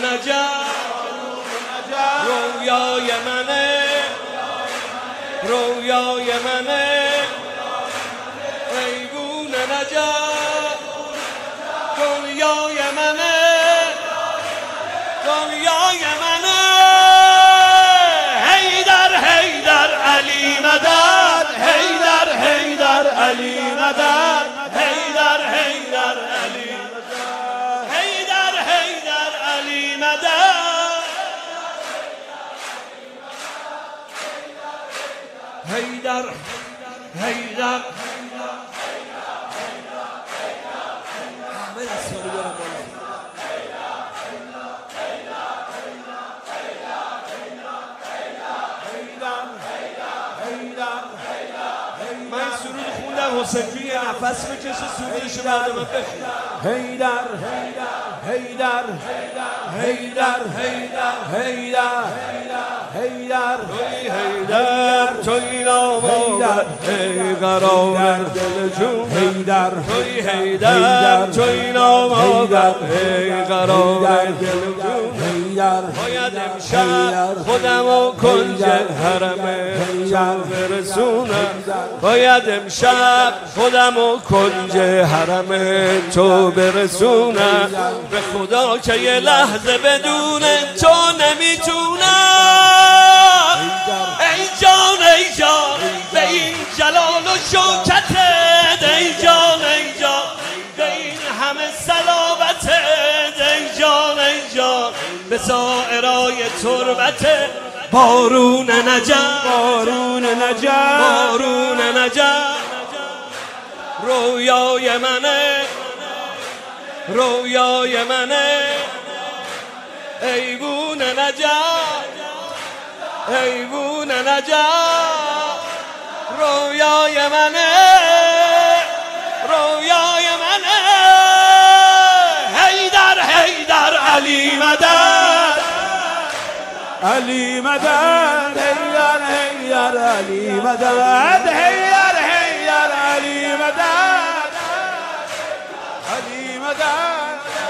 نجف رویای منه رویای منه ایوون نجف دنیای منه دنیای منه حیدر حیدر علی مدد حیدر حیدر علی مدد حیدر حیدر علی مدد حیدر حیدر علی مدد حیدر حیدر همه دستانو بیارم بالا من سرود خوندم حسین جون یه نفس بکشه سرودشو بعد من بخون حیدر حیدر حیدر حیدر حیدر توی حیدر توی نامآور ای قرار دل جون حیدر توی حیدر توی نامآور ای قرار دل جون حیدر باید امشب خودم و کنج حرم تو برسونم باید امشب خودم و کنج حرم تو برسونم به خدا که یه لحظه بدون تو نمیتونم ای جان ای جان به این جلال و شوکتت ای جان ای جان به این همه صلابتت ای جان ای جان به سائرای تربت بارون نجف بارون نجف بارون نجف رویای منه رویای منه ایوون نجف ایوون نجف رویای منه رویای منه حیدر حیدر علی مدد علی مدد حیدر حیدر علی مدد حیدر حیدر علی مدد علی مدد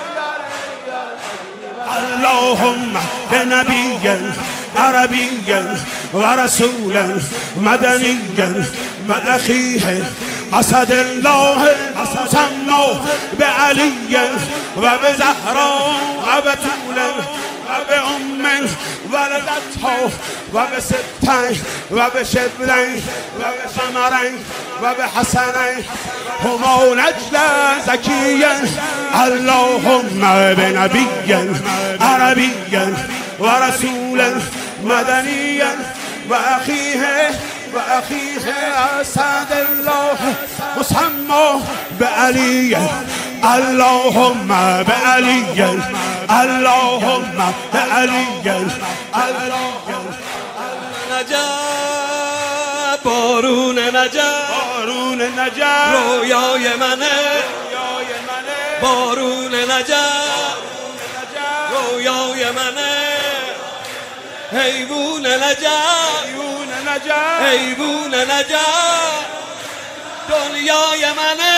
اللهم بنبي عربي ورسول مدني مع أخيه أسد الله سموه بعلي وبزهراء وبتول وبأم ولدته وبستين وبشبلين وبقمرين وبحسنين هما نجلا زكيا اللهم بنبي عربي ورسولا مدنيا وأخيه أسد الله مسمى بعلي اللهم بعلي اللهم بعلي نجف بارون نجف بارون نجف رویای منه بارون نجف رویای منه حیوون نجف حیوون نجف دنیای منه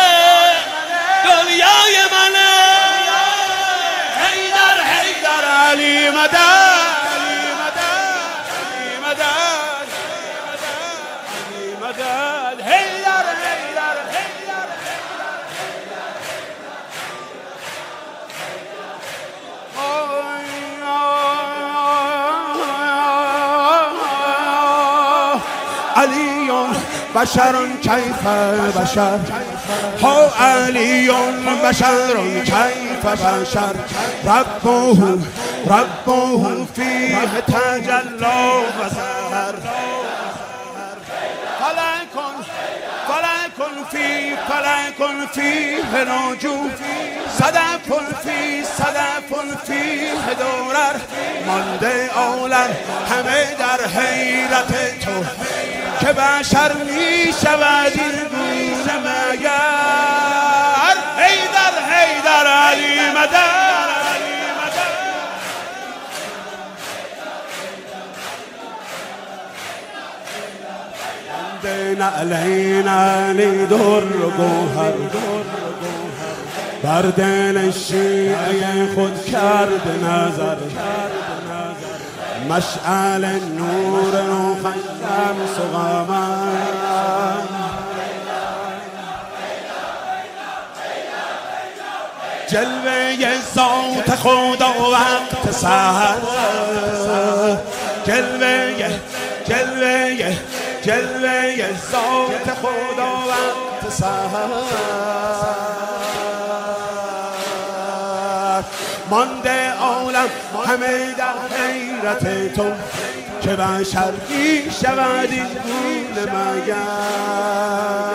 دنیای منه حیدر حیدر علی مدد علی مدد علی مدد حیدر حیدر علی بشر کیف بشر ها علی بشر کیف بشر ربه فیه تجلی و ظهر فلک فیه ناجو صدف فیه دورر مانده عالم همه در حیرت تو که بشر می شود این گونه مگر حیدر علی مدد نعلین علی در گوهر بر دل شیعه خود کرد نظر مشعل نور و شمس و قمر جلوه ذات خدا وقت سحر جلوه ذات خدا وقت سحر مانده عالم همه در حیرت تو که بشر می شود این گونه مگر